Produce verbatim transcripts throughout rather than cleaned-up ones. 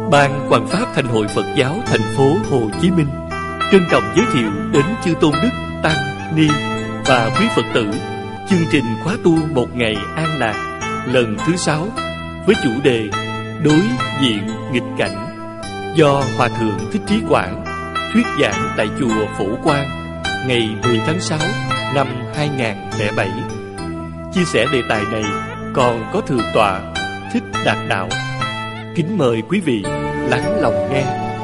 Ban Hoằng Pháp Thành hội Phật giáo thành phố Hồ Chí Minh trân trọng giới thiệu đến chư tôn đức, tăng, ni và quý Phật tử chương trình khóa tu một ngày an lạc lần thứ sáu với chủ đề đối diện nghịch cảnh do Hòa thượng Thích Trí Quảng thuyết giảng tại chùa Phổ Quang ngày mười tháng sáu năm hai nghìn không trăm lẻ bảy. Chia sẻ đề tài này còn có Thượng tọa Thích Đạt Đạo. Kính mời quý vị lắng lòng nghe.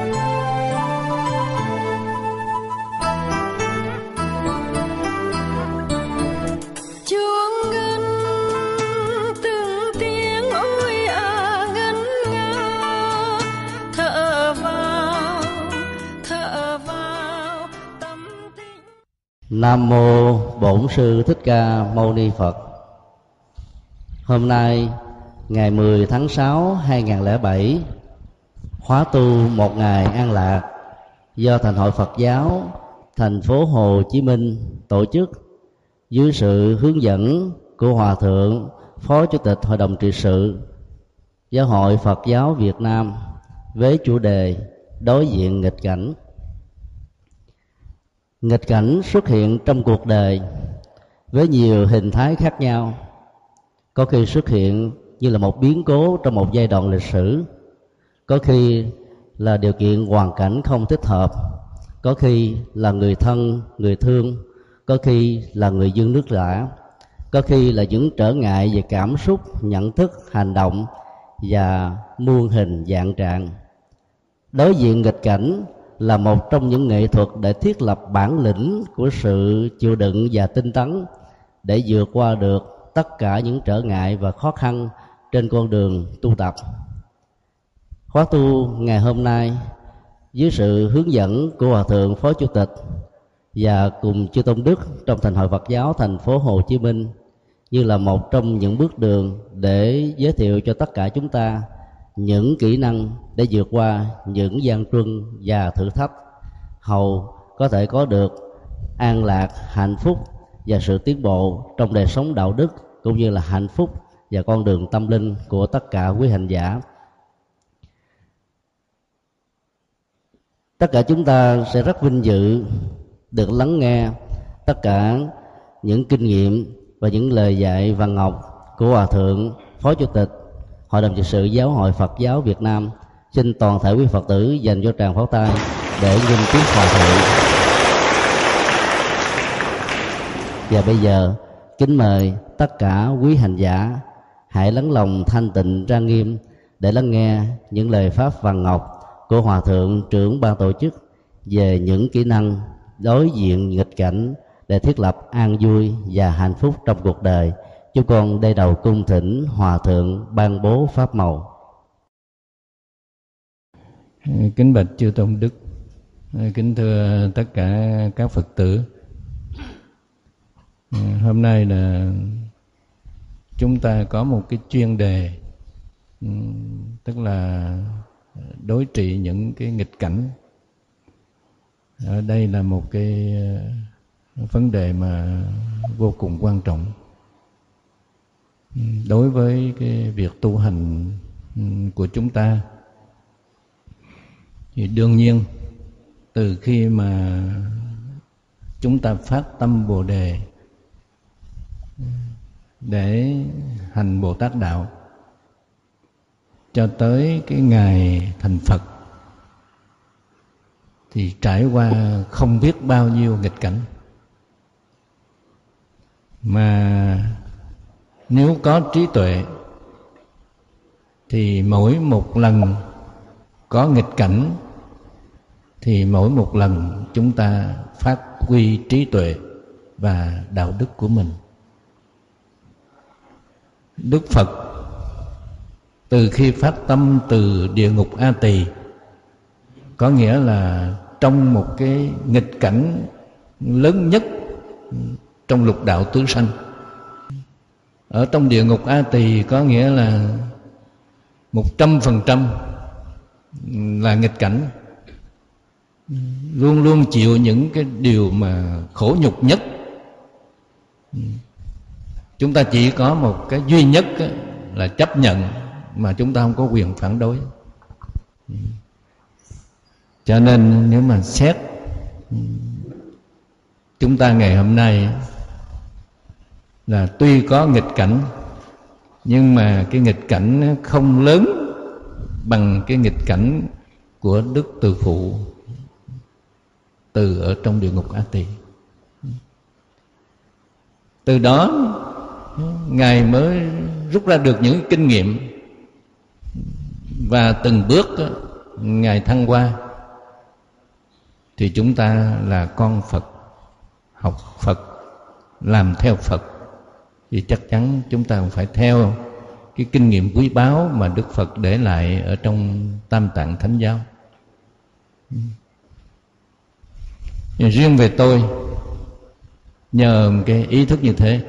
Chuông ngân từng tiếng ôi à ngân nga, thở vào thở vào tâm tình. Nam mô Bổn Sư Thích Ca Mâu Ni Phật. Hôm nay ngày mười tháng sáu hai nghìn không trăm lẻ bảy, khóa tu một ngày an lạc do Thành hội Phật giáo thành phố Hồ Chí Minh tổ chức dưới sự hướng dẫn của Hòa thượng Phó Chủ tịch Hội đồng trị sự Giáo hội Phật giáo Việt Nam với chủ đề đối diện nghịch cảnh. Nghịch cảnh xuất hiện trong cuộc đời với nhiều hình thái khác nhau, có khi xuất hiện như là một biến cố trong một giai đoạn lịch sử, có khi là điều kiện hoàn cảnh không thích hợp, có khi là người thân, người thương, có khi là người dân nước lã, có khi là những trở ngại về cảm xúc, nhận thức, hành động và muôn hình dạng trạng. Đối diện nghịch cảnh là một trong những nghệ thuật để thiết lập bản lĩnh của sự chịu đựng và tinh tấn để vượt qua được tất cả những trở ngại và khó khăn trên con đường tu tập. Khóa tu ngày hôm nay dưới sự hướng dẫn của Hòa thượng Phó Chủ tịch và cùng chư tôn đức trong Thành hội Phật giáo thành phố Hồ Chí Minh như là một trong những bước đường để giới thiệu cho tất cả chúng ta những kỹ năng để vượt qua những gian truân và thử thách, hầu có thể có được an lạc, hạnh phúc và sự tiến bộ trong đời sống đạo đức, cũng như là hạnh phúc và con đường tâm linh của tất cả quý hành giả. Tất cả chúng ta sẽ rất vinh dự được lắng nghe tất cả những kinh nghiệm và những lời dạy vàng ngọc của Hòa thượng Phó Chủ tịch Hội đồng trị sự Giáo hội Phật giáo Việt Nam. Xin toàn thể quý Phật tử dành cho tràng pháo tay để nghênh tiếp Hòa thượng. Và bây giờ kính mời tất cả quý hành giả hãy lắng lòng thanh tịnh trang nghiêm để lắng nghe những lời pháp vàng ngọc của Hòa thượng trưởng ban tổ chức về những kỹ năng đối diện nghịch cảnh để thiết lập an vui và hạnh phúc trong cuộc đời. Chúng con đây đầu cung thỉnh Hòa thượng ban bố pháp màu. Kính bạch chư tôn đức, kính thưa tất cả các Phật tử. Hôm nay là chúng ta có một cái chuyên đề, tức là đối trị những cái nghịch cảnh. Ở đây là một cái vấn đề mà vô cùng quan trọng đối với cái việc tu hành của chúng ta. Thì đương nhiên từ khi mà chúng ta phát tâm Bồ Đề để hành Bồ Tát đạo cho tới cái ngày thành Phật thì trải qua không biết bao nhiêu nghịch cảnh, mà nếu có trí tuệ thì mỗi một lần có nghịch cảnh thì mỗi một lần chúng ta phát huy trí tuệ và đạo đức của mình. Đức Phật từ khi phát tâm từ địa ngục A Tỳ, có nghĩa là trong một cái nghịch cảnh lớn nhất trong lục đạo tứ sanh. Ở trong địa ngục A Tỳ có nghĩa là một trăm phần trăm là nghịch cảnh, luôn luôn chịu những cái điều mà khổ nhục nhất. Chúng ta chỉ có một cái duy nhất là chấp nhận, mà chúng ta không có quyền phản đối. Cho nên nếu mà xét chúng ta ngày hôm nay là tuy có nghịch cảnh, nhưng mà cái nghịch cảnh không lớn bằng cái nghịch cảnh của Đức Từ Phụ Từ ở trong địa ngục A Tỳ. Từ đó Ngài mới rút ra được những kinh nghiệm, và từng bước Ngài thăng hoa. Thì chúng ta là con Phật, học Phật, làm theo Phật, thì chắc chắn chúng ta phải theo cái kinh nghiệm quý báu mà Đức Phật để lại ở trong Tam Tạng Thánh Giáo. Nhưng riêng về tôi, nhờ cái ý thức như thế,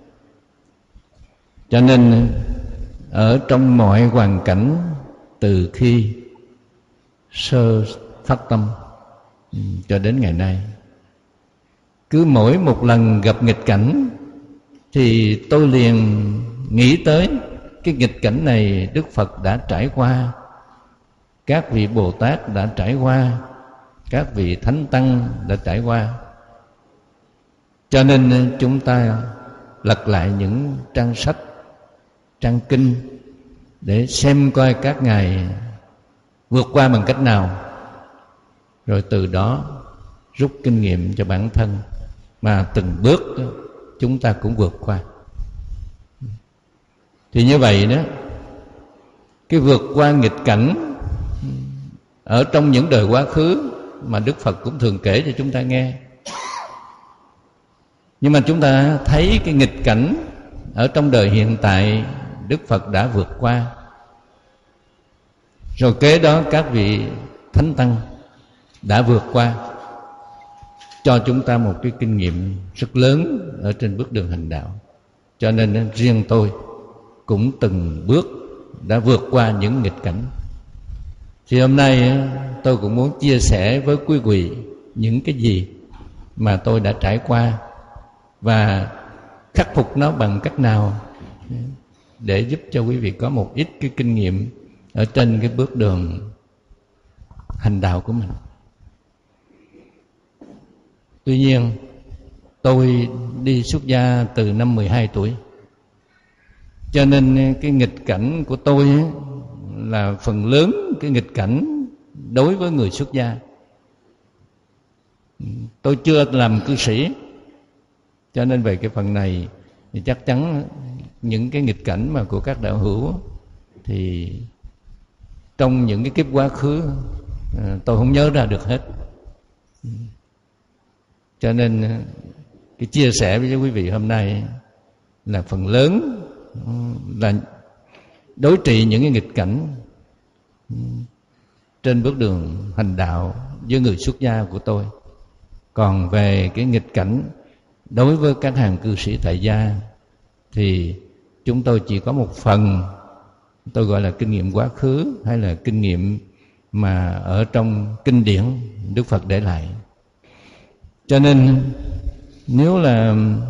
cho nên ở trong mọi hoàn cảnh, từ khi sơ phát tâm cho đến ngày nay, cứ mỗi một lần gặp nghịch cảnh thì tôi liền nghĩ tới cái nghịch cảnh này Đức Phật đã trải qua, các vị Bồ Tát đã trải qua, các vị Thánh Tăng đã trải qua. Cho nên chúng ta lật lại những trang sách, trang kinh để xem coi các ngài vượt qua bằng cách nào, rồi từ đó rút kinh nghiệm cho bản thân, mà từng bước chúng ta cũng vượt qua. Thì như vậy đó, cái vượt qua nghịch cảnh ở trong những đời quá khứ mà Đức Phật cũng thường kể cho chúng ta nghe. Nhưng mà chúng ta thấy cái nghịch cảnh ở trong đời hiện tại Đức Phật đã vượt qua. Rồi kế đó các vị Thánh Tăng đã vượt qua, cho chúng ta một cái kinh nghiệm rất lớn ở trên bước đường hành đạo. Cho nên riêng tôi cũng từng bước đã vượt qua những nghịch cảnh. Thì hôm nay tôi cũng muốn chia sẻ với quý vị những cái gì mà tôi đã trải qua, và khắc phục nó bằng cách nào để giúp cho quý vị có một ít cái kinh nghiệm ở trên cái bước đường hành đạo của mình. Tuy nhiên, tôi đi xuất gia từ năm mười hai tuổi, cho nên cái nghịch cảnh của tôi là phần lớn cái nghịch cảnh đối với người xuất gia. Tôi chưa làm cư sĩ, cho nên về cái phần này thì chắc chắn những cái nghịch cảnh mà của các đạo hữu thì trong những cái kiếp quá khứ tôi không nhớ ra được hết. Cho nên cái chia sẻ với quý vị hôm nay là phần lớn là đối trị những cái nghịch cảnh trên bước đường hành đạo với người xuất gia của tôi. Còn về cái nghịch cảnh đối với các hàng cư sĩ tại gia thì chúng tôi chỉ có một phần, tôi gọi là kinh nghiệm quá khứ, hay là kinh nghiệm mà ở trong kinh điển Đức Phật để lại. Cho nên nếu là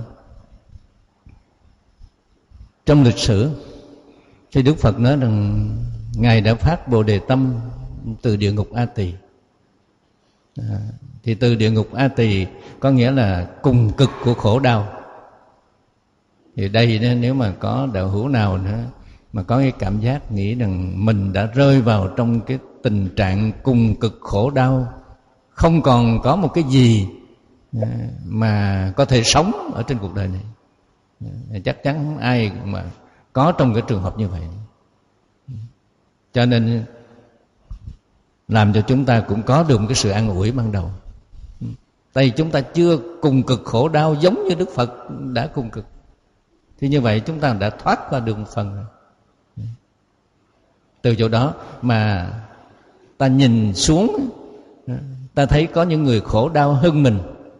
trong lịch sử thì Đức Phật nói rằng Ngài đã phát Bồ Đề Tâm từ địa ngục A Tỳ. À, thì từ địa ngục A Tỳ có nghĩa là cùng cực của khổ đau. Thì đây nếu mà có đạo hữu nào nữa mà có cái cảm giác nghĩ rằng mình đã rơi vào trong cái tình trạng cùng cực khổ đau, không còn có một cái gì mà có thể sống ở trên cuộc đời này, chắc chắn không ai mà có trong cái trường hợp như vậy. Cho nên làm cho chúng ta cũng có được một cái sự an ủi ban đầu. Tại vì chúng ta chưa cùng cực khổ đau giống như Đức Phật đã cùng cực, thì như vậy chúng ta đã thoát qua được một phần rồi. Từ chỗ đó mà ta nhìn xuống, ta thấy có những người khổ đau hơn mình,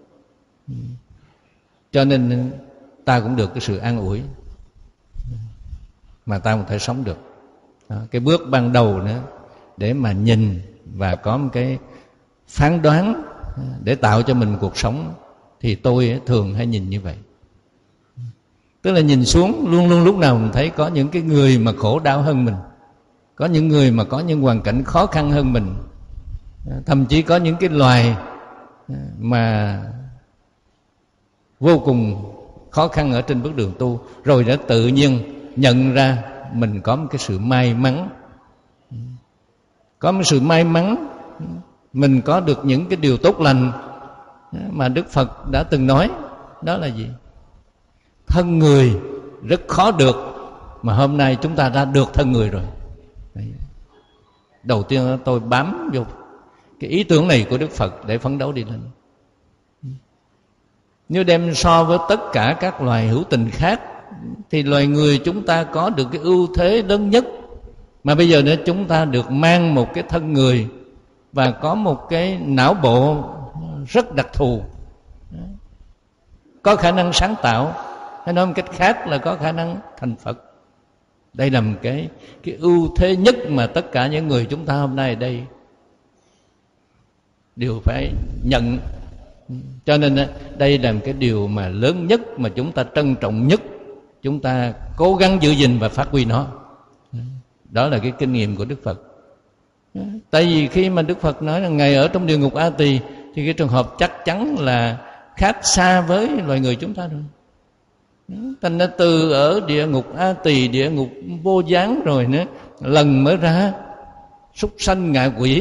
cho nên ta cũng được cái sự an ủi mà ta cũng thể sống được. Đó, cái bước ban đầu nữa để mà nhìn và có một cái phán đoán để tạo cho mình một cuộc sống, thì tôi thường hay nhìn như vậy. Tức là nhìn xuống luôn luôn lúc nào mình thấy có những cái người mà khổ đau hơn mình, Có những người mà có những hoàn cảnh khó khăn hơn mình, thậm chí có những cái loài mà vô cùng khó khăn ở trên bước đường tu, rồi đã tự nhiên nhận ra mình có một cái sự may mắn. Có một sự may mắn, mình có được những cái điều tốt lành mà Đức Phật đã từng nói. Đó là gì? Thân người rất khó được, mà hôm nay chúng ta đã được thân người rồi. Đấy. Đầu tiên tôi bám vô cái ý tưởng này của Đức Phật để phấn đấu đi lên. Nếu đem so với tất cả các loài hữu tình khác thì loài người chúng ta có được cái ưu thế lớn nhất. Mà bây giờ nữa chúng ta được mang một cái thân người và có một cái não bộ rất đặc thù, có khả năng sáng tạo, hay nói một cách khác là có khả năng thành Phật. Đây là một cái, cái ưu thế nhất mà tất cả những người chúng ta hôm nay ở đây đều phải nhận. Cho nên đây là một cái điều mà lớn nhất, mà chúng ta trân trọng nhất, chúng ta cố gắng giữ gìn và phát huy nó. Đó là cái kinh nghiệm của Đức Phật. Tại vì khi mà Đức Phật nói là Ngài ở trong địa ngục A Tỳ, thì cái trường hợp chắc chắn là khác xa với loài người chúng ta rồi. Thành ra từ ở địa ngục A Tỳ, địa ngục vô gián rồi nữa, lần mới ra súc sanh ngạ quỷ,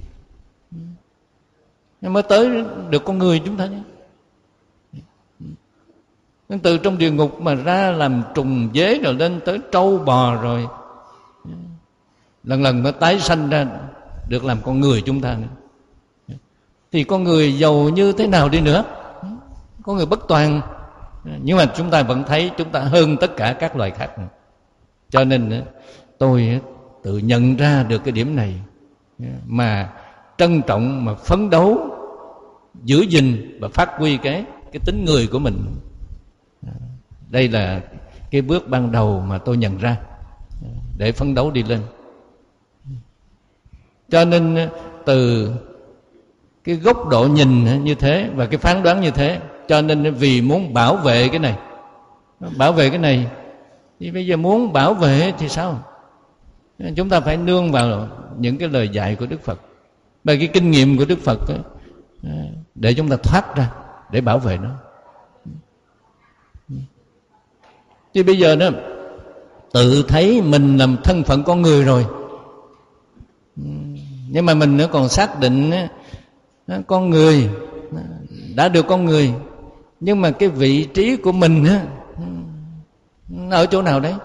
mới tới được con người chúng ta nhé. Từ trong địa ngục mà ra làm trùng dế, rồi lên tới trâu bò, rồi lần lần mới tái sanh ra được làm con người chúng ta nữa. Thì con người giàu như thế nào đi nữa, con người bất toàn, nhưng mà chúng ta vẫn thấy chúng ta hơn tất cả các loài khác. Cho nên tôi tự nhận ra được cái điểm này, mà trân trọng, mà phấn đấu giữ gìn và phát huy cái cái tính người của mình. Đây là cái bước ban đầu mà tôi nhận ra để phấn đấu đi lên. Cho nên từ cái góc độ nhìn như thế và cái phán đoán như thế, cho nên vì muốn bảo vệ cái này, bảo vệ cái này, thì bây giờ muốn bảo vệ thì sao? Chúng ta phải nương vào những cái lời dạy của Đức Phật, và cái kinh nghiệm của Đức Phật ấy, để chúng ta thoát ra, để bảo vệ nó. Thì bây giờ đó, tự thấy mình làm thân phận con người rồi, nhưng mà mình nữa còn xác định con người, đã được con người, nhưng mà cái vị trí của mình ở chỗ nào đấy?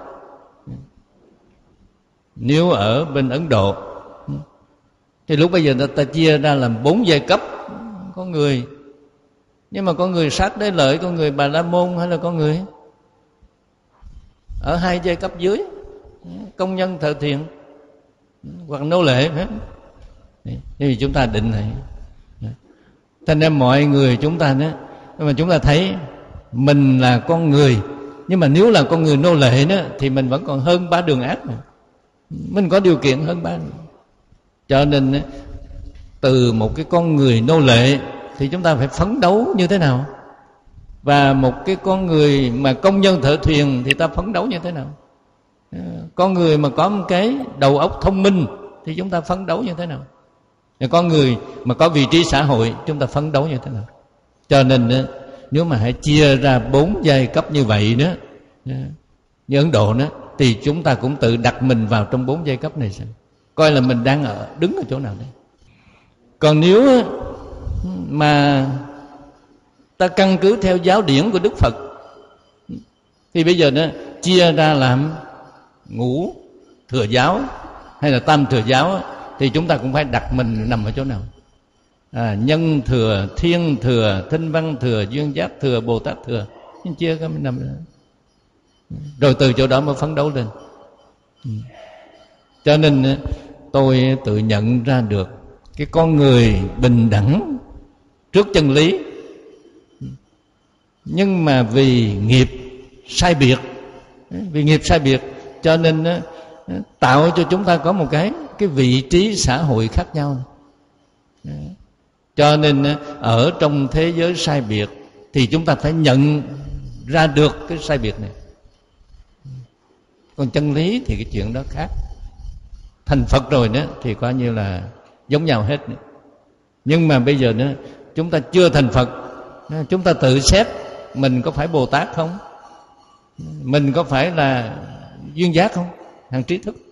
Nếu ở bên Ấn Độ thì lúc bây giờ ta, ta chia ra làm bốn giai cấp con người. Nhưng mà con người sát đế lợi, con người Bà La Môn, hay là con người ở hai giai cấp dưới, công nhân thợ thiện hoặc nô lệ. Thì chúng ta định này, thành ra mọi người chúng ta đó, mà chúng ta thấy mình là con người, nhưng mà nếu là con người nô lệ đó, thì mình vẫn còn hơn ba đường ác mà. Mình có điều kiện hơn ba. Cho nên từ một cái con người nô lệ thì chúng ta phải phấn đấu như thế nào, và một cái con người mà công nhân thợ thuyền thì ta phấn đấu như thế nào. Con người mà có một cái đầu óc thông minh thì chúng ta phấn đấu như thế nào. Con người mà có vị trí xã hội chúng ta phấn đấu như thế nào. Cho nên nếu mà hãy chia ra bốn giai cấp như vậy đó, như Ấn Độ đó, thì chúng ta cũng tự đặt mình vào trong bốn giai cấp này xem, coi là mình đang ở đứng ở chỗ nào đấy. Còn nếu mà ta căn cứ theo giáo điển của Đức Phật thì bây giờ nó chia ra làm ngũ thừa giáo hay là tam thừa giáo, thì chúng ta cũng phải đặt mình nằm ở chỗ nào. À, nhân thừa, thiên thừa, thinh văn thừa, duyên giác thừa, Bồ Tát thừa, nhưng chia cái mình nằm đó. Rồi từ chỗ đó mới phấn đấu lên. Cho nên tôi tự nhận ra được cái con người bình đẳng trước chân lý, nhưng mà vì nghiệp sai biệt, vì nghiệp sai biệt cho nên tạo cho chúng ta có một cái cái vị trí xã hội khác nhau. Cho nên ở trong thế giới sai biệt thì chúng ta phải nhận ra được cái sai biệt này. Còn chân lý thì cái chuyện đó khác. thành Phật rồi nữa thì coi như là giống nhau hết nữa. Nhưng mà bây giờ nữa chúng ta chưa thành Phật, chúng ta tự xét mình có phải Bồ Tát không, mình có phải là duyên giác không, hàng trí thức,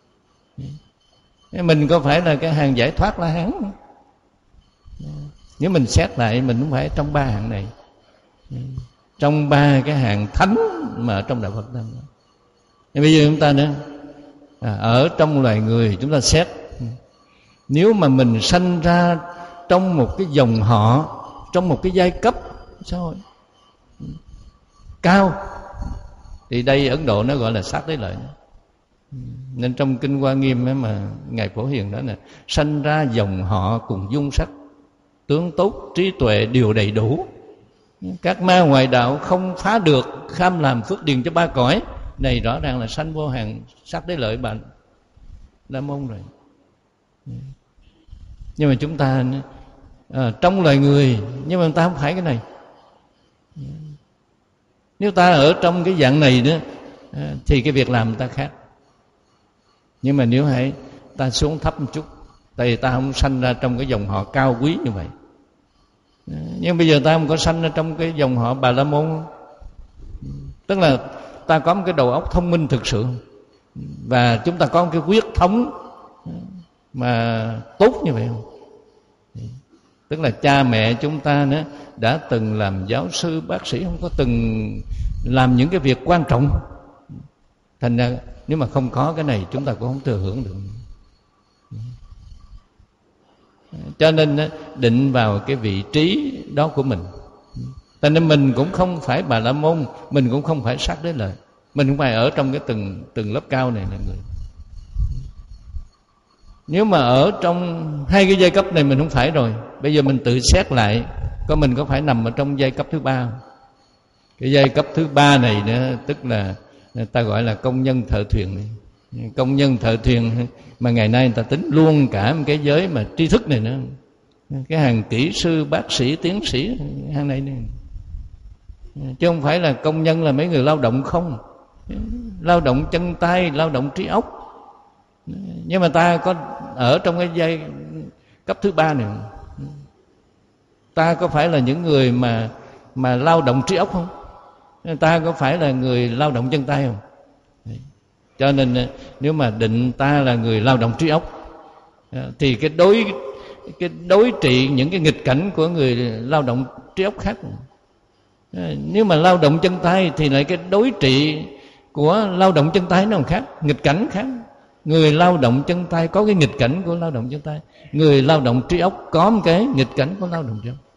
mình có phải là cái hàng giải thoát La Hán không? Nếu mình xét lại mình cũng phải trong ba hạng này, trong ba cái hạng thánh mà ở trong đạo Phật Tăng. Bây giờ chúng ta nữa à, ở trong loài người chúng ta xét, nếu mà mình sanh ra trong một cái dòng họ, trong một cái giai cấp xã hội cao, thì đây Ấn Độ nó gọi là sát đế lợi. Nên trong Kinh Hoa Nghiêm ấy mà Ngài Phổ Hiền đó nè, sanh ra dòng họ cùng dung sắc, tướng tốt, trí tuệ đều đầy đủ, các ma ngoại đạo không phá được, kham làm phước điền cho ba cõi. Này rõ ràng là sanh vô hàng sát đế lợi bạn La Môn rồi. Nhưng mà chúng ta à, trong loài người, nhưng mà chúng ta không phải cái này. Nếu ta ở trong cái dạng này nữa à, thì cái việc làm ta khác. Nhưng mà nếu hãy ta xuống thấp một chút, tại vì ta không sanh ra trong cái dòng họ cao quý như vậy. Nhưng bây giờ ta không có sanh ra trong cái dòng họ Bà La Môn, tức là ta có một cái đầu óc thông minh thực sự, và chúng ta có một cái huyết thống mà tốt như vậy không? Tức là cha mẹ chúng ta nữa đã từng làm giáo sư, bác sĩ, không có từng làm những cái việc quan trọng. Thành ra nếu mà không có cái này chúng ta cũng không thừa hưởng được. Cho nên định vào cái vị trí đó của mình. Cho nên mình cũng không phải Bà La Môn, mình cũng không phải sát đế lợi, mình không phải ở trong cái từng từng lớp cao này là người. Nếu mà ở trong hai cái giai cấp này mình không phải rồi, bây giờ mình tự xét lại, có mình có phải nằm ở trong giai cấp thứ ba không? Cái giai cấp thứ ba này nữa, tức là ta gọi là công nhân thợ thuyền này. Công nhân thợ thuyền mà ngày nay người ta tính luôn cả một cái giới mà tri thức này nữa, cái hàng kỹ sư, bác sĩ, tiến sĩ, hàng này này. Chứ không phải là công nhân là mấy người lao động không, lao động chân tay, lao động trí óc. Nhưng mà ta có ở trong cái giai cấp thứ ba này, ta có phải là những người mà mà lao động trí óc không? Ta có phải là người lao động chân tay không? Cho nên nếu mà định ta là người lao động trí óc thì cái đối cái đối trị những cái nghịch cảnh của người lao động trí óc khác. Nếu mà lao động chân tay thì lại cái đối trị của lao động chân tay nó khác, nghịch cảnh khác. Người lao động chân tay có cái nghịch cảnh của lao động chân tay, người lao động trí óc có một cái nghịch cảnh của lao động trí óc.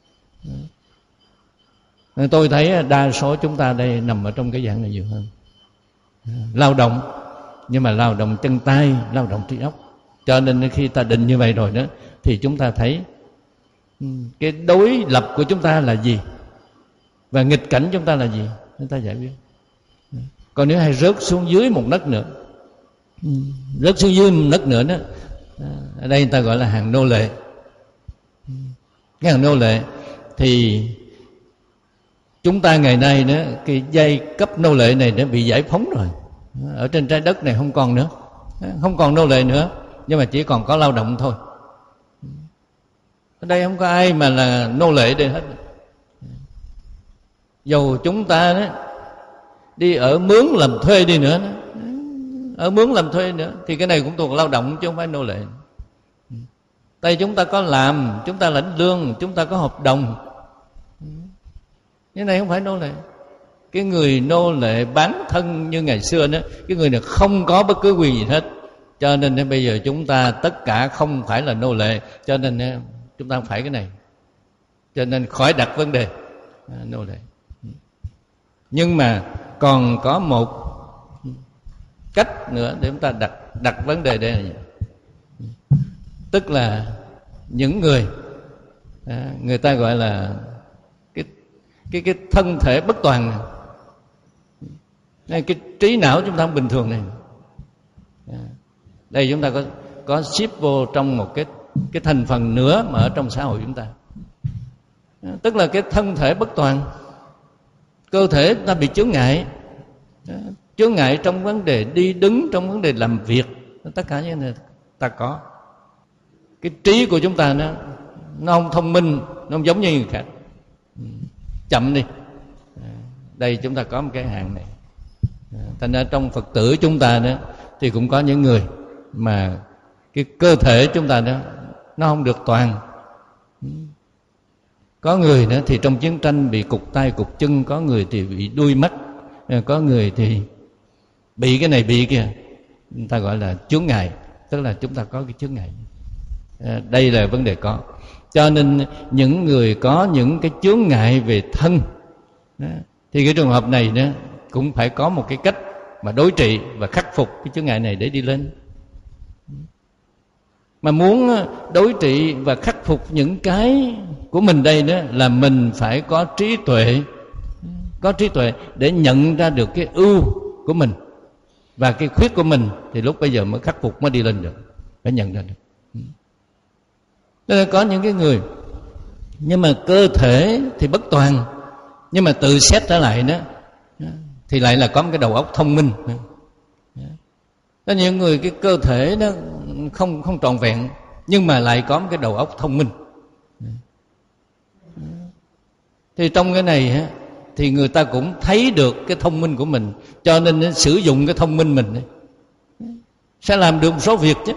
Tôi thấy đa số chúng ta đây nằm ở trong cái dạng này nhiều hơn. Lao động, nhưng mà lao động chân tay, lao động trí óc. Cho nên khi ta định như vậy rồi đó, thì chúng ta thấy cái đối lập của chúng ta là gì và nghịch cảnh chúng ta là gì, chúng ta giải quyết. Còn nếu hay rớt xuống dưới một nấc nữa, rớt xuống dưới một nấc nữa đó, ở đây người ta gọi là hàng nô lệ. Cái hàng nô lệ thì chúng ta ngày nay đó, cái giai cấp nô lệ này đã bị giải phóng rồi. Ở trên trái đất này không còn nữa, không còn nô lệ nữa, nhưng mà chỉ còn có lao động thôi. Ở đây không có ai mà là nô lệ đây hết. Dầu chúng ta đó đi ở mướn làm thuê đi nữa, ở mướn làm thuê nữa, thì cái này cũng thuộc lao động chứ không phải nô lệ. Tại chúng ta có làm, chúng ta lãnh lương, chúng ta có hợp đồng. Cái này không phải nô lệ. Cái người nô lệ bán thân như ngày xưa đó, cái người này không có bất cứ quyền gì hết. Cho nên bây giờ chúng ta tất cả không phải là nô lệ, cho nên chúng ta không phải cái này. Cho nên khỏi đặt vấn đề à, nô lệ. Nhưng mà còn có một cách nữa để chúng ta đặt đặt vấn đề đây là gì? Tức là những người à, người ta gọi là cái cái cái thân thể bất toàn này. Cái trí não chúng ta không bình thường này. À, đây chúng ta có có ship vô trong một cái cái thành phần nữa mà ở trong xã hội chúng ta. À, tức là cái thân thể bất toàn, cơ thể ta bị chướng ngại, chướng ngại trong vấn đề đi đứng, trong vấn đề làm việc, Tất cả những này ta có. Cái trí của chúng ta nó nó không thông minh, nó không giống như người khác. Chậm đi. Đây chúng ta có một cái hạn này. Thành ra trong Phật tử chúng ta đó thì cũng có những người mà cái cơ thể chúng ta đó nó không được toàn. Có người nữa thì trong chiến tranh bị cụt tay cụt chân, có người thì bị đuôi mắt, có người thì bị cái này bị kia. Người ta gọi là chướng ngại, tức là chúng ta có cái chướng ngại. Đây là vấn đề có. Cho nên những người có những cái chướng ngại về thân thì cái trường hợp này nữa cũng phải có một cái cách mà đối trị và khắc phục cái chướng ngại này để đi lên. Mà muốn đối trị và khắc phục những cái của mình đây đó là mình phải có trí tuệ, có trí tuệ để nhận ra được cái ưu của mình và cái khuyết của mình, thì lúc bây giờ mới khắc phục, mới đi lên được, phải nhận ra được. Nên có những cái người nhưng mà cơ thể thì bất toàn, nhưng mà tự xét trở lại đó thì lại là có một cái đầu óc thông minh. Có những người cái cơ thể nó không không trọn vẹn, nhưng mà lại có một cái đầu óc thông minh. Thì trong cái này thì người ta cũng thấy được cái thông minh của mình, cho nên sử dụng cái thông minh mình sẽ làm được một số việc chứ.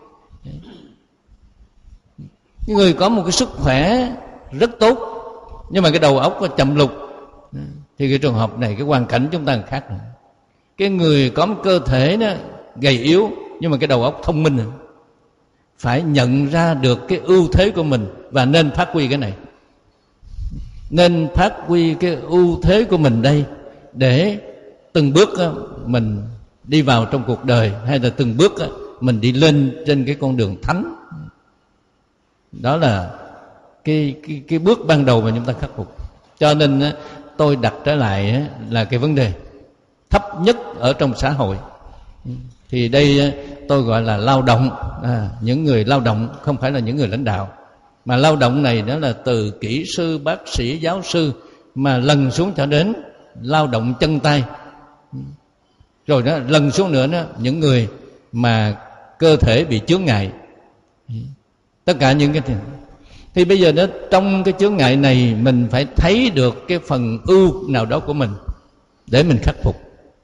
Những người có một cái sức khỏe rất tốt, nhưng mà cái đầu óc nó chậm lục, thì cái trường hợp này cái hoàn cảnh chúng ta khác rồi. Cái người có một cơ thể nó gầy yếu, nhưng mà cái đầu óc thông minh, phải nhận ra được cái ưu thế của mình và nên phát huy cái này. Nên phát huy cái ưu thế của mình đây để từng bước mình đi vào trong cuộc đời, hay là từng bước mình đi lên trên cái con đường thánh. Đó là cái, cái, cái bước ban đầu mà chúng ta khắc phục. Cho nên tôi đặt trở lại là cái vấn đề thấp nhất ở trong xã hội. Thì đây tôi gọi là lao động, à, những người lao động, không phải là những người lãnh đạo. Mà lao động này đó là từ kỹ sư, bác sĩ, giáo sư, mà lần xuống cho đến lao động chân tay. Rồi đó lần xuống nữa đó, những người mà cơ thể bị chướng ngại. Tất cả những cái thì, thì bây giờ đó trong cái chướng ngại này mình phải thấy được cái phần ưu nào đó của mình để mình khắc phục.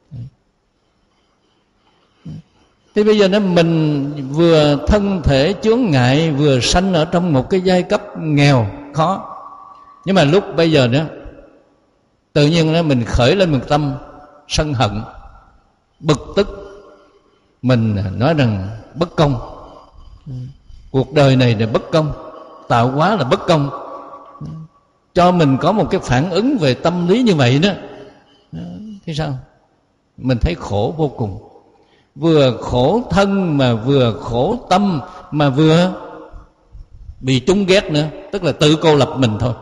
Thì bây giờ đó mình vừa thân thể chướng ngại, vừa sanh ở trong một cái giai cấp nghèo khó. Nhưng mà lúc bây giờ đó tự nhiên đó mình khởi lên một tâm sân hận, bực tức. Mình nói rằng bất công, cuộc đời này là bất công, tạo hóa là bất công. Cho mình có một cái phản ứng về tâm lý như vậy đó, thì sao? Mình thấy khổ vô cùng. Vừa khổ thân mà vừa khổ tâm, mà vừa bị chúng ghét nữa, tức là tự cô lập mình thôi.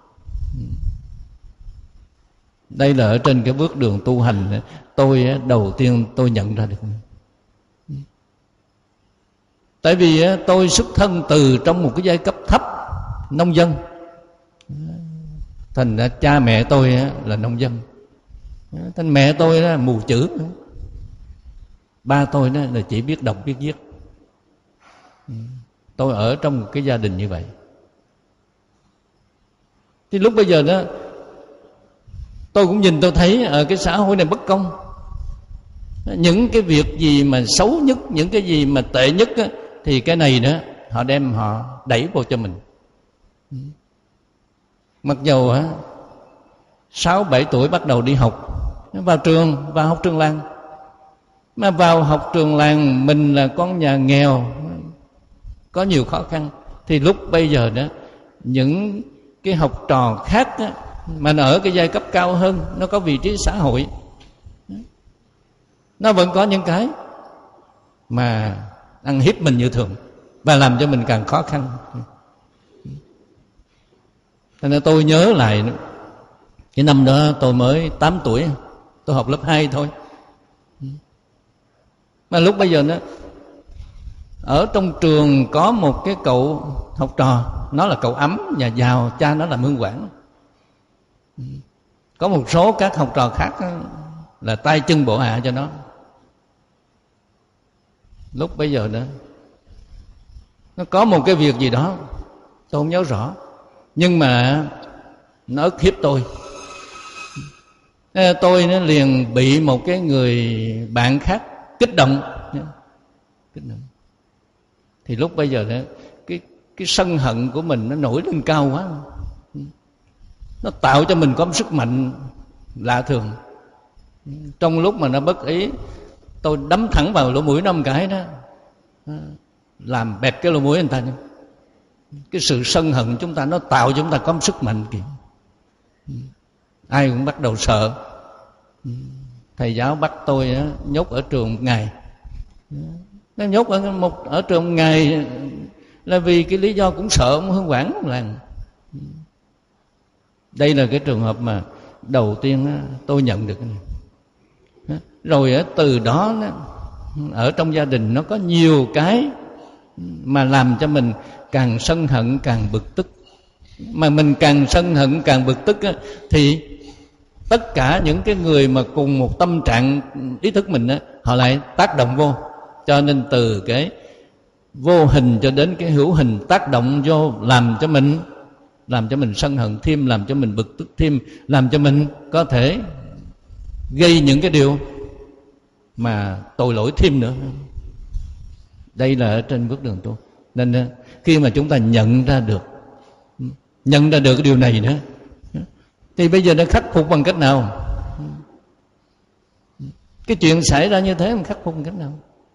Đây là ở trên cái bước đường tu hành tôi đầu tiên tôi nhận ra được. Tại vì tôi xuất thân từ trong một cái giai cấp thấp, nông dân. Thành ra cha mẹ tôi là nông dân. Thành mẹ tôi là mù chữ. Ba tôi đó là chỉ biết đọc biết viết. Tôi ở trong một cái gia đình như vậy. Thì lúc bây giờ đó tôi cũng nhìn tôi thấy ở cái xã hội này bất công. Những cái việc gì mà xấu nhất, những cái gì mà tệ nhất á, thì cái này đó họ đem họ đẩy vô cho mình. Mặc dầu á sáu bảy tuổi bắt đầu đi học, vào trường, vào học trường làng. Mà vào học trường làng mình là con nhà nghèo, có nhiều khó khăn. Thì lúc bây giờ đó những cái học trò khác á, mà ở cái giai cấp cao hơn, nó có vị trí xã hội, nó vẫn có những cái mà ăn hiếp mình như thường và làm cho mình càng khó khăn. Cho nên tôi nhớ lại cái năm đó tôi mới tám tuổi, tôi học lớp hai thôi. Mà lúc bây giờ đó ở trong trường có một cái cậu học trò, nó là cậu ấm, nhà giàu, cha nó là mương quản. Có một số các học trò khác là tay chân bộ hạ cho nó. lúc bây giờ đó nó có một cái việc gì đó tôi không nhớ rõ, nhưng mà nó ức hiếp tôi. Tôi nó liền bị một cái người bạn khác kích động, kích động. Thì lúc bây giờ đó cái cái sân hận của mình nó nổi lên cao quá, nó tạo cho mình có một sức mạnh lạ thường. Trong lúc mà nó bất ý, tôi đấm thẳng vào lỗ mũi nó một cái đó, làm bẹp cái lỗ mũi người ta. Cái sự sân hận chúng ta nó tạo cho chúng ta có một sức mạnh kìa. Ai cũng bắt đầu sợ. Thầy giáo bắt tôi á, nhốt ở trường một ngày. Nó nhốt ở một ở trường một ngày là vì cái lý do cũng sợ ông Hương Quảng làng. Đây là cái trường hợp mà đầu tiên á, tôi nhận được cái này. Rồi á, từ đó ở trong gia đình nó có nhiều cái mà làm cho mình càng sân hận càng bực tức. Mà mình càng sân hận càng bực tức á, thì tất cả những cái người mà cùng một tâm trạng ý thức mình á, họ lại tác động vô. Cho nên từ cái vô hình cho đến cái hữu hình tác động vô, làm cho mình làm cho mình sân hận thêm, làm cho mình bực tức thêm, làm cho mình có thể gây những cái điều mà tội lỗi thêm nữa. Đây là ở trên bước đường tu. Nên khi mà chúng ta nhận ra được nhận ra được cái điều này nữa, thì bây giờ nó khắc phục bằng cách nào? Cái chuyện xảy ra như thế mình khắc phục bằng cách nào?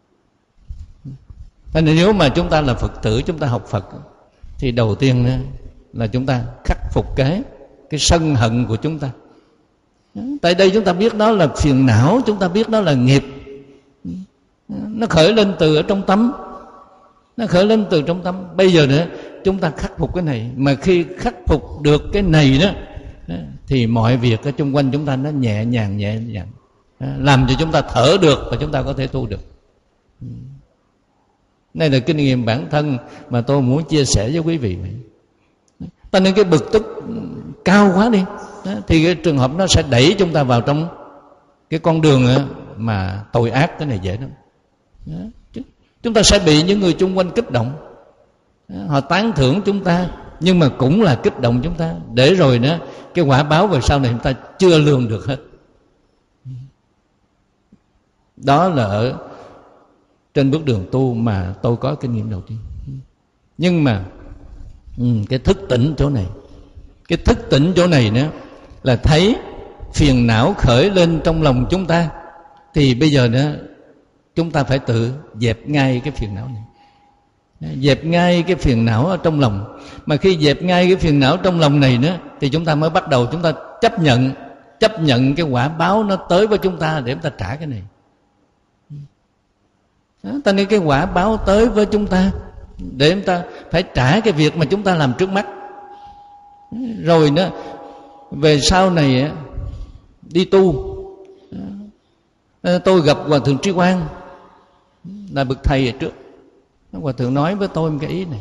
Nên nếu mà chúng ta là Phật tử, chúng ta học Phật, thì đầu tiên là chúng ta khắc phục cái cái sân hận của chúng ta. Tại đây chúng ta biết đó là phiền não, chúng ta biết đó là nghiệp. Nó khởi lên từ ở trong tâm, nó khởi lên từ trong tâm. Bây giờ nữa chúng ta khắc phục cái này. Mà khi khắc phục được cái này đó, thì mọi việc ở chung quanh chúng ta nó nhẹ nhàng nhẹ nhàng, làm cho chúng ta thở được và chúng ta có thể tu được. Đây là kinh nghiệm bản thân mà tôi muốn chia sẻ với quý vị. Ta nên cái bực tức cao quá đi, thì cái trường hợp nó sẽ đẩy chúng ta vào trong cái con đường mà tội ác. Cái này dễ lắm. Chúng ta sẽ bị những người chung quanh kích động, họ tán thưởng chúng ta, nhưng mà cũng là kích động chúng ta, để rồi nữa cái quả báo về sau này chúng ta chưa lường được hết. Đó là ở trên bước đường tu mà tôi có kinh nghiệm đầu tiên. Nhưng mà cái thức tỉnh chỗ này, cái thức tỉnh chỗ này nữa là thấy phiền não khởi lên trong lòng chúng ta, thì bây giờ nữa chúng ta phải tự dẹp ngay cái phiền não này, dẹp ngay cái phiền não ở trong lòng. Mà khi dẹp ngay cái phiền não trong lòng này nữa, thì chúng ta mới bắt đầu chúng ta chấp nhận chấp nhận cái quả báo nó tới với chúng ta để chúng ta trả cái này. Đó, ta nên cái quả báo tới với chúng ta để chúng ta phải trả cái việc mà chúng ta làm trước mắt. Rồi nữa về sau này đi tu, tôi gặp Hòa Thượng Trí Quang, là bậc thầy ở trước. Hòa Thượng nói với tôi một cái ý này: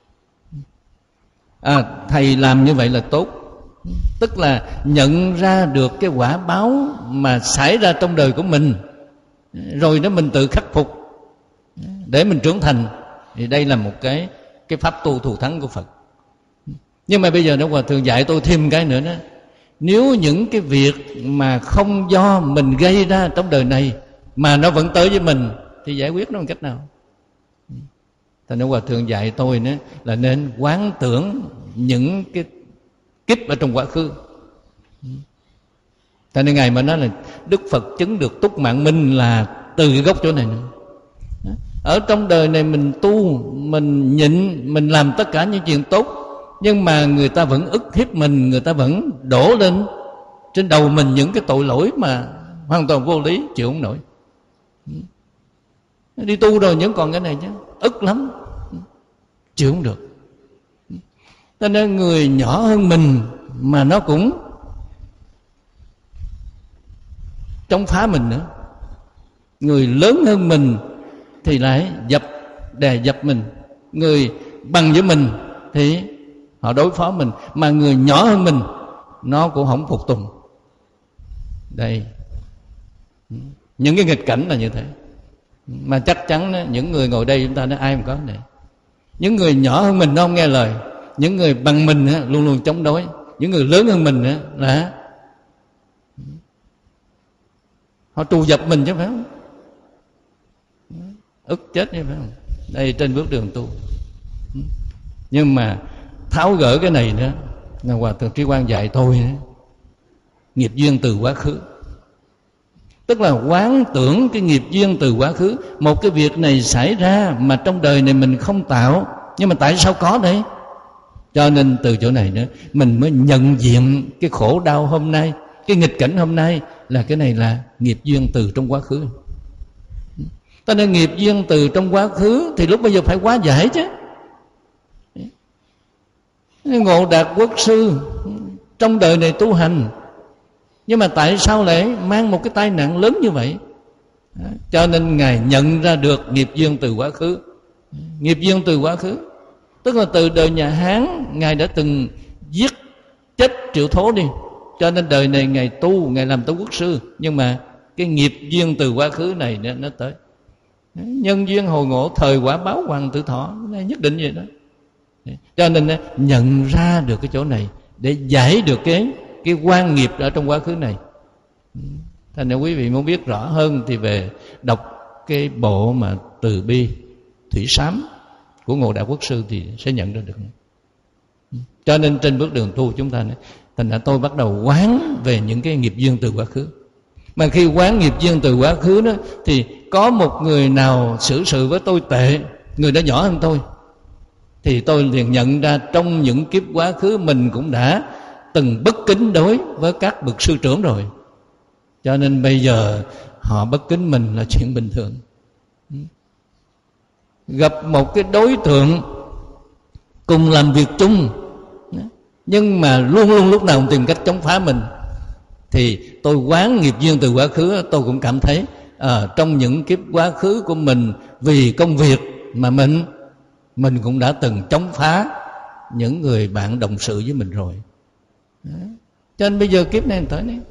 à, thầy làm như vậy là tốt, tức là nhận ra được cái quả báo mà xảy ra trong đời của mình, rồi đó mình tự khắc phục để mình trưởng thành. Thì đây là một cái cái pháp tu thù thắng của Phật. Nhưng mà bây giờ nó Hòa Thượng dạy tôi thêm cái nữa đó: nếu những cái việc mà không do mình gây ra trong đời này mà nó vẫn tới với mình, thì giải quyết nó bằng cách nào? Thành ra Hòa Thượng dạy tôi nữa là nên quán tưởng những cái kiếp ở trong quá khứ. Thành nên ngày mà nói là Đức Phật chứng được túc mạng minh là từ cái gốc chỗ này nữa. Ở trong đời này mình tu, mình nhịn, mình làm tất cả những chuyện tốt, nhưng mà người ta vẫn ức hiếp mình, người ta vẫn đổ lên trên đầu mình những cái tội lỗi mà hoàn toàn vô lý, chịu không nổi. Đi tu rồi vẫn còn cái này chứ, ức lắm, chịu không được. Cho nên người nhỏ hơn mình mà nó cũng chống phá mình nữa, người lớn hơn mình thì lại dập đè dập mình, người bằng với mình thì họ đối phó mình, mà người nhỏ hơn mình nó cũng không phục tùng. Đây, những cái nghịch cảnh là như thế. Mà chắc chắn đó, những người ngồi đây chúng ta nói ai mà có này. Những người nhỏ hơn mình nó không nghe lời, những người bằng mình đó, luôn luôn chống đối, những người lớn hơn mình đó, là họ trù dập mình chứ phải không, ức chết chứ phải không. Đây trên bước đường tu. Nhưng mà tháo gỡ cái này đó, là Hòa Thượng Trí Quang dạy tôi đó, nghiệp duyên từ quá khứ. Tức là quán tưởng cái nghiệp duyên từ quá khứ. Một cái việc này xảy ra mà trong đời này mình không tạo, nhưng mà tại sao có đấy? Cho nên từ chỗ này nữa mình mới nhận diện cái khổ đau hôm nay, cái nghịch cảnh hôm nay là cái này là nghiệp duyên từ trong quá khứ. Cho nên nghiệp duyên từ trong quá khứ thì lúc bây giờ phải hóa giải chứ. Ngộ Đạt Quốc sư trong đời này tu hành, nhưng mà tại sao lại mang một cái tai nạn lớn như vậy? Cho nên Ngài nhận ra được nghiệp duyên từ quá khứ. Nghiệp duyên từ quá khứ tức là từ đời nhà Hán Ngài đã từng giết chết Triệu Thố đi, cho nên đời này Ngài tu, Ngài làm tới quốc sư. Nhưng mà cái nghiệp duyên từ quá khứ này nó, nó tới. Nhân duyên hồi ngộ, thời quả báo hoàng tự thọ, nhất định vậy đó. Cho nên nhận ra được cái chỗ này để giải được cái cái quan nghiệp ở trong quá khứ này. Thành ra quý vị muốn biết rõ hơn thì về đọc cái bộ mà Từ Bi Thủy Sám của Ngộ Đạo Quốc sư thì sẽ nhận ra được. Cho nên trên bước đường tu chúng ta nói, thành ra tôi bắt đầu quán về những cái nghiệp duyên từ quá khứ. Mà khi quán nghiệp duyên từ quá khứ đó, thì có một người nào xử sự với tôi tệ, người đã nhỏ hơn tôi, thì tôi liền nhận ra trong những kiếp quá khứ mình cũng đã từng bất kính đối với các bậc sư trưởng rồi. Cho nên bây giờ họ bất kính mình là chuyện bình thường. Gặp một cái đối tượng cùng làm việc chung, nhưng mà luôn luôn lúc nào cũng tìm cách chống phá mình, thì tôi quán nghiệp duyên từ quá khứ. Tôi cũng cảm thấy à, trong những kiếp quá khứ của mình, vì công việc mà mình Mình cũng đã từng chống phá những người bạn đồng sự với mình rồi. Đó. Cho nên bây giờ kiếp này tới đấy.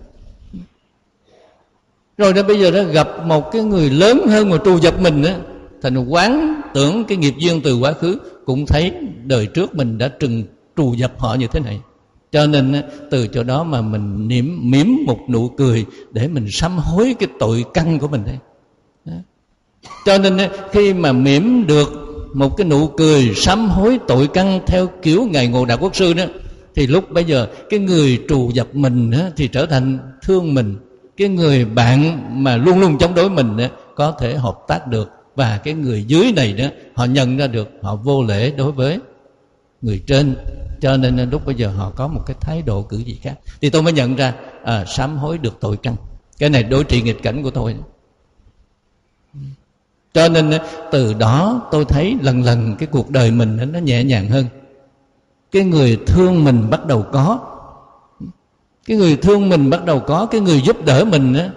Rồi đó bây giờ đó gặp một cái người lớn hơn mà trù dập mình đó, thành quán tưởng cái nghiệp duyên từ quá khứ, cũng thấy đời trước mình đã từng trù dập họ như thế này. Cho nên từ chỗ đó mà mình niệm mỉm một nụ cười để mình sám hối cái tội căn của mình đấy. Đó. Cho nên khi mà mỉm được một cái nụ cười sám hối tội căn theo kiểu Ngài Ngộ Đạo Quốc sư đó, thì lúc bây giờ cái người trù dập mình đó, thì trở thành thương mình. Cái người bạn mà luôn luôn chống đối mình đó, có thể hợp tác được. Và cái người dưới này đó, họ nhận ra được họ vô lễ đối với người trên, cho nên lúc bây giờ họ có một cái thái độ cử chỉ khác. Thì tôi mới nhận ra à, sám hối được tội căn. Cái này đối trị nghịch cảnh của tôi. Cho nên từ đó tôi thấy lần lần cái cuộc đời mình nó nhẹ nhàng hơn. Cái người thương mình bắt đầu có, cái người thương mình bắt đầu có, cái người giúp đỡ mình đó,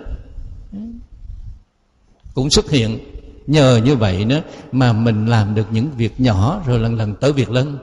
cũng xuất hiện. Nhờ như vậy đó mà mình làm được những việc nhỏ, rồi lần lần tới việc lớn.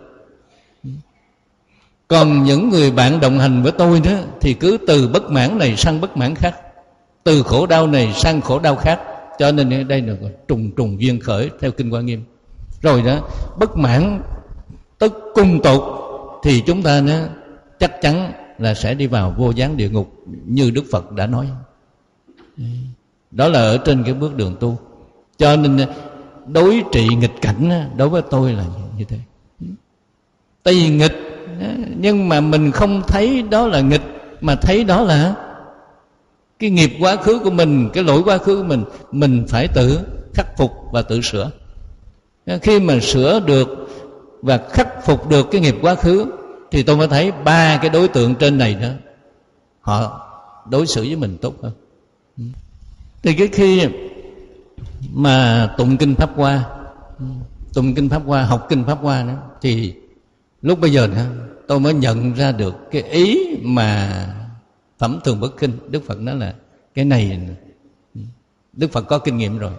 Còn những người bạn đồng hành với tôi đó, thì cứ từ bất mãn này sang bất mãn khác, từ khổ đau này sang khổ đau khác. Cho nên đây là trùng trùng duyên khởi theo Kinh Hoa Nghiêm. Rồi đó bất mãn tức cung tột, thì chúng ta nó chắc chắn là sẽ đi vào vô gián địa ngục, như Đức Phật đã nói. Đó là ở trên cái bước đường tu. Cho nên đối trị nghịch cảnh đối với tôi là như thế. Tại vì nghịch, nhưng mà mình không thấy đó là nghịch, mà thấy đó là cái nghiệp quá khứ của mình, cái lỗi quá khứ của mình. Mình phải tự khắc phục và tự sửa. Khi mà sửa được và khắc phục được cái nghiệp quá khứ, thì tôi mới thấy ba cái đối tượng trên này đó, họ đối xử với mình tốt hơn. Thì cái khi mà tụng kinh Pháp Hoa, tụng kinh Pháp Hoa, học kinh Pháp Hoa đó, thì lúc bây giờ đó, tôi mới nhận ra được cái ý mà Phẩm Thường Bất Kinh. Đức Phật nói là cái này Đức Phật có kinh nghiệm rồi.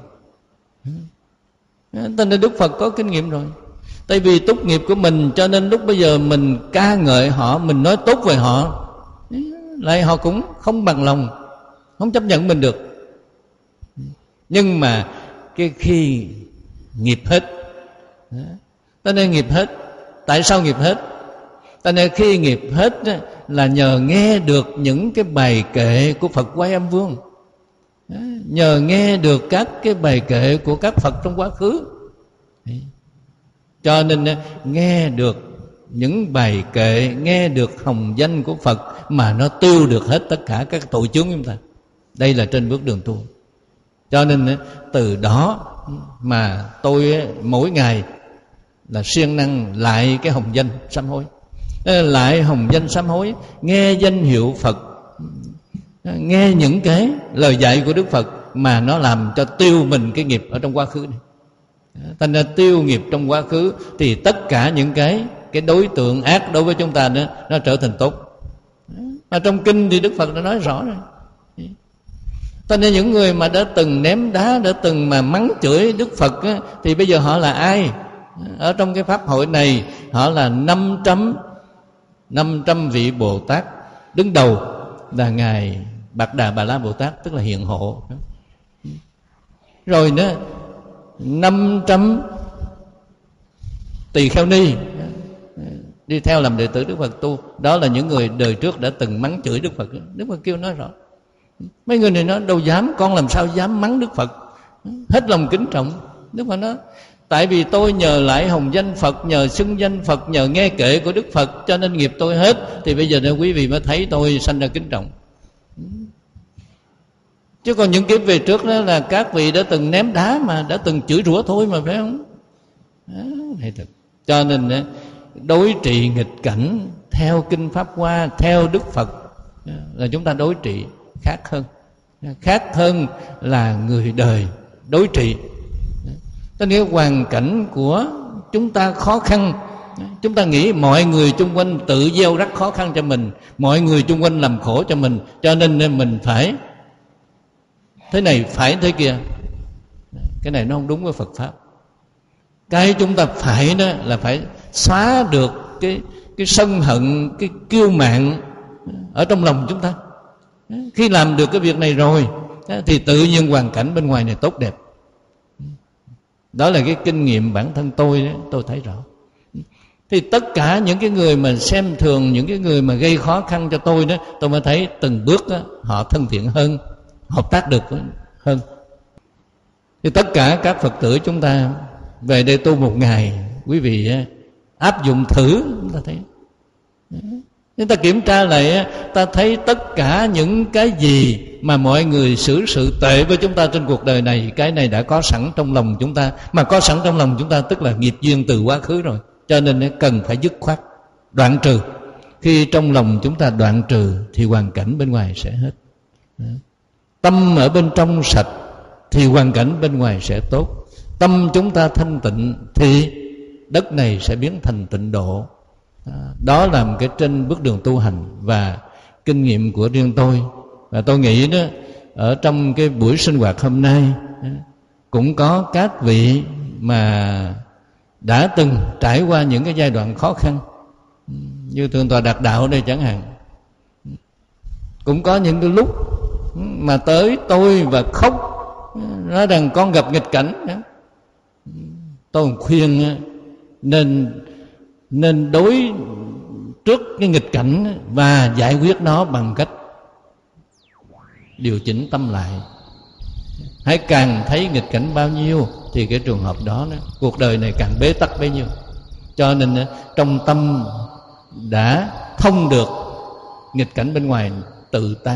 Tên là Đức Phật có kinh nghiệm rồi. Tại vì tốt nghiệp của mình, cho nên lúc bây giờ mình ca ngợi họ, mình nói tốt về họ, lại họ cũng không bằng lòng, không chấp nhận mình được. Nhưng mà cái khi nghiệp hết. Ta nên nghiệp hết. Tại sao nghiệp hết? Ta nên khi nghiệp hết là nhờ nghe được những cái bài kệ của Phật Quay Âm Vương, nhờ nghe được các cái bài kệ của các Phật trong quá khứ. Cho nên nghe được những bài kệ, nghe được hồng danh của Phật mà nó tiêu được hết tất cả các tội chướng của chúng ta. Đây là trên bước đường tu. Cho nên từ đó mà tôi mỗi ngày là siêng năng lại cái hồng danh sám hối, lại hồng danh sám hối, nghe danh hiệu Phật, nghe những cái lời dạy của Đức Phật mà nó làm cho tiêu mình cái nghiệp ở trong quá khứ này. Thành ra tiêu nghiệp trong quá khứ thì tất cả những cái cái đối tượng ác đối với chúng ta nữa nó trở thành tốt. Mà trong kinh thì Đức Phật đã nói rõ rồi. Cho nên những người mà đã từng ném đá, đã từng mà mắng chửi Đức Phật á, thì bây giờ họ là ai? Ở trong cái pháp hội này họ là năm trăm năm trăm vị Bồ Tát. Đứng đầu là Ngài Bạc Đà Bà La Bồ Tát, tức là hiện hộ. Rồi nữa năm trăm tỳ kheo ni đi theo làm đệ tử Đức Phật tu. Đó là những người đời trước đã từng mắng chửi Đức Phật. Đức Phật kêu nói rõ. Mấy người này nói đâu dám, con làm sao dám mắng Đức Phật. Hết lòng kính trọng. Đức Phật nói tại vì tôi nhờ lại hồng danh Phật, nhờ xưng danh Phật, nhờ nghe kệ của Đức Phật, cho nên nghiệp tôi hết. Thì bây giờ nên quý vị mới thấy tôi sanh ra kính trọng. Chứ còn những kiếp về trước đó là các vị đã từng ném đá mà, đã từng chửi rủa thôi mà, phải không? Đó, thật. Cho nên đối trị nghịch cảnh theo Kinh Pháp Hoa, theo Đức Phật là chúng ta đối trị khác hơn. Khác hơn là người đời đối trị. Cho nên hoàn cảnh của chúng ta khó khăn, chúng ta nghĩ mọi người chung quanh tự gieo rắc khó khăn cho mình, mọi người chung quanh làm khổ cho mình, cho nên mình phải thế này, phải thế kia. Cái này nó không đúng với Phật Pháp. Cái chúng ta phải đó là phải xóa được cái, cái sân hận, cái kiêu mạn ở trong lòng chúng ta. Khi làm được cái việc này rồi thì tự nhiên hoàn cảnh bên ngoài này tốt đẹp. Đó là cái kinh nghiệm bản thân tôi đó, tôi thấy rõ. Thì tất cả những cái người mà xem thường, những cái người mà gây khó khăn cho tôi đó, tôi mới thấy từng bước đó, họ thân thiện hơn, hợp tác được hơn. Thì tất cả các Phật tử chúng ta về đây tu một ngày, quý vị áp dụng thử, chúng ta thấy. Chúng ta kiểm tra lại, ta thấy tất cả những cái gì mà mọi người xử sự tệ với chúng ta trên cuộc đời này, cái này đã có sẵn trong lòng chúng ta. Mà có sẵn trong lòng chúng ta tức là nghiệp duyên từ quá khứ rồi. Cho nên cần phải dứt khoát, đoạn trừ. Khi trong lòng chúng ta đoạn trừ thì hoàn cảnh bên ngoài sẽ hết. Tâm ở bên trong sạch thì hoàn cảnh bên ngoài sẽ tốt. Tâm chúng ta thanh tịnh thì đất này sẽ biến thành tịnh độ. Đó là một cái trên bước đường tu hành và kinh nghiệm của riêng tôi. Và tôi nghĩ đó, ở trong cái buổi sinh hoạt hôm nay cũng có các vị mà đã từng trải qua những cái giai đoạn khó khăn, như Thượng tọa Đạt Đạo đây chẳng hạn. Cũng có những cái lúc mà tới tôi và khóc, nói rằng con gặp nghịch cảnh. Tôi khuyên nên nên đối trước cái nghịch cảnh và giải quyết nó bằng cách điều chỉnh tâm lại. Hãy càng thấy nghịch cảnh bao nhiêu thì cái trường hợp đó, đó cuộc đời này càng bế tắc bấy nhiêu. Cho nên trong tâm đã thông được, nghịch cảnh bên ngoài tự tan.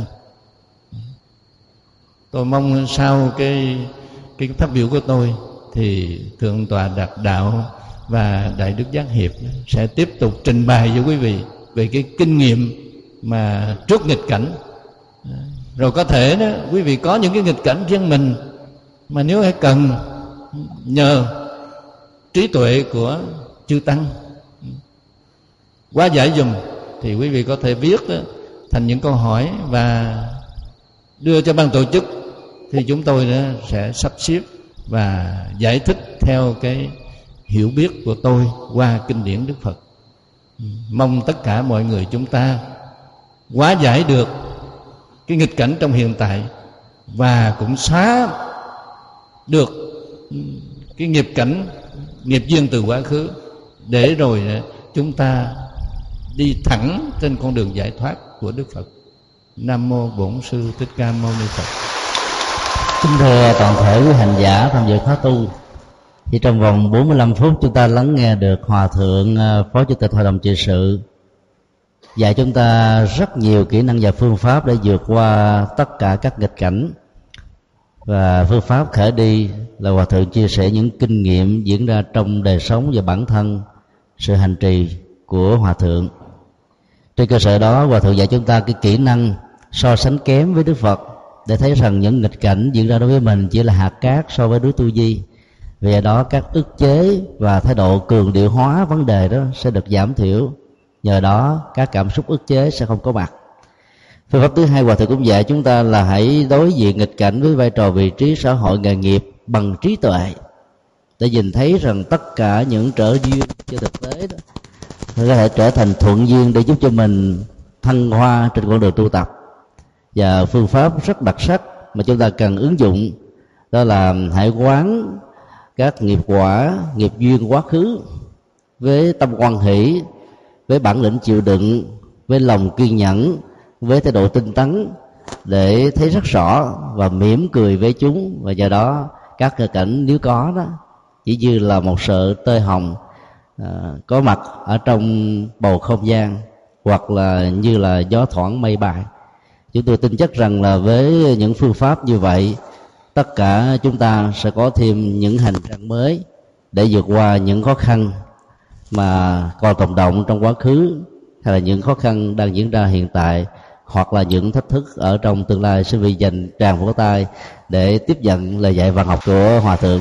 Tôi mong sau cái cái phát biểu của tôi thì Thượng tọa Đạt Đạo và Đại Đức Giác Hiệp sẽ tiếp tục trình bày với quý vị về cái kinh nghiệm mà trước nghịch cảnh. Rồi có thể đó quý vị có những cái nghịch cảnh riêng mình, mà nếu hay cần nhờ trí tuệ của chư tăng hóa giải dùm thì quý vị có thể viết đó, thành những câu hỏi và đưa cho ban tổ chức, thì chúng tôi đó sẽ sắp xếp và giải thích theo cái hiểu biết của tôi qua kinh điển Đức Phật. Mong tất cả mọi người chúng ta hóa giải được cái nghịch cảnh trong hiện tại và cũng xóa được cái nghiệp cảnh, nghiệp duyên từ quá khứ, để rồi chúng ta đi thẳng trên con đường giải thoát của Đức Phật. Nam mô Bổn Sư Thích Ca Mâu Ni Phật. Kính thưa toàn thể quý hành giả tham dự khóa tu, thì trong vòng bốn mươi lăm phút chúng ta lắng nghe được Hòa Thượng Phó Chủ tịch Hội đồng Trị sự dạy chúng ta rất nhiều kỹ năng và phương pháp để vượt qua tất cả các nghịch cảnh. Và phương pháp khởi đi là Hòa Thượng chia sẻ những kinh nghiệm diễn ra trong đời sống và bản thân, sự hành trì của Hòa Thượng. Trên cơ sở đó, Hòa Thượng dạy chúng ta cái kỹ năng so sánh kém với Đức Phật, để thấy rằng những nghịch cảnh diễn ra đối với mình chỉ là hạt cát so với núi Tu Di. Vì vậy đó, các ức chế và thái độ cường điệu hóa vấn đề đó sẽ được giảm thiểu. Nhờ đó các cảm xúc ức chế sẽ không có mặt. Phương pháp thứ hai, Hòa Thượng cũng dạy chúng ta là hãy đối diện nghịch cảnh với vai trò vị trí xã hội nghề nghiệp bằng trí tuệ, để nhìn thấy rằng tất cả những trở duyên trên thực tế đó có thể trở thành thuận duyên để giúp cho mình thăng hoa trên con đường tu tập. Và phương pháp rất đặc sắc mà chúng ta cần ứng dụng đó là hãy quán các nghiệp quả, nghiệp duyên quá khứ với tâm hoan hỷ, với bản lĩnh chịu đựng, với lòng kiên nhẫn, với thái độ tinh tấn, để thấy rất rõ và mỉm cười với chúng. Và do đó các nghịch cảnh nếu có đó chỉ như là một sợi tơ hồng à, có mặt ở trong bầu không gian, hoặc là như là gió thoảng mây bay. Chúng tôi tin chắc rằng là với những phương pháp như vậy, tất cả chúng ta sẽ có thêm những hành trang mới để vượt qua những khó khăn mà còn tồn động trong quá khứ, hay là những khó khăn đang diễn ra hiện tại, hoặc là những thách thức ở trong tương lai. Xin vị dành tràng vỗ tay để tiếp nhận lời dạy văn học của Hòa Thượng.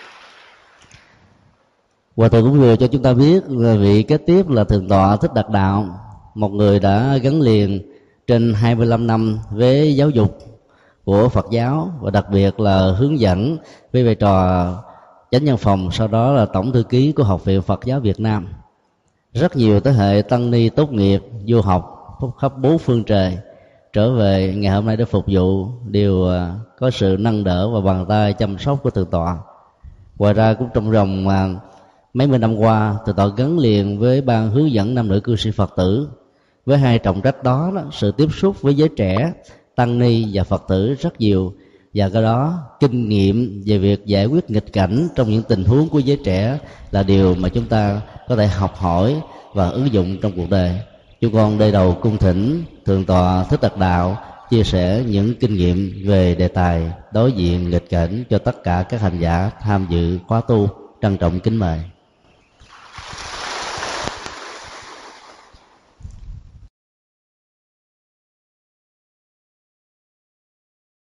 Hòa Thượng cũng vừa cho chúng ta biết là vị kế tiếp là Thượng tọa Thích Đạt Đạo, một người đã gắn liền trên hai mươi lăm năm với giáo dục của Phật giáo, và đặc biệt là hướng dẫn với vai trò chánh văn phòng, sau đó là tổng thư ký của Học viện Phật giáo Việt Nam. Rất nhiều thế hệ tăng ni tốt nghiệp du học khắp bốn phương trời trở về ngày hôm nay để phục vụ đều có sự nâng đỡ và bàn tay chăm sóc của Thượng tọa. Ngoài ra cũng trong vòng mấy mươi năm qua, Thượng tọa gắn liền với ban hướng dẫn nam nữ cư sĩ Phật tử. Với hai trọng trách đó, đó sự tiếp xúc với giới trẻ, tăng ni và Phật tử rất nhiều, và cái đó kinh nghiệm về việc giải quyết nghịch cảnh trong những tình huống của giới trẻ là điều mà chúng ta có thể học hỏi và ứng dụng trong cuộc đời. Chúng con đây đầu cung thỉnh Thượng tọa Thích Đạt Đạo chia sẻ những kinh nghiệm về đề tài đối diện nghịch cảnh cho tất cả các hành giả tham dự khóa tu. Trân trọng kính mời.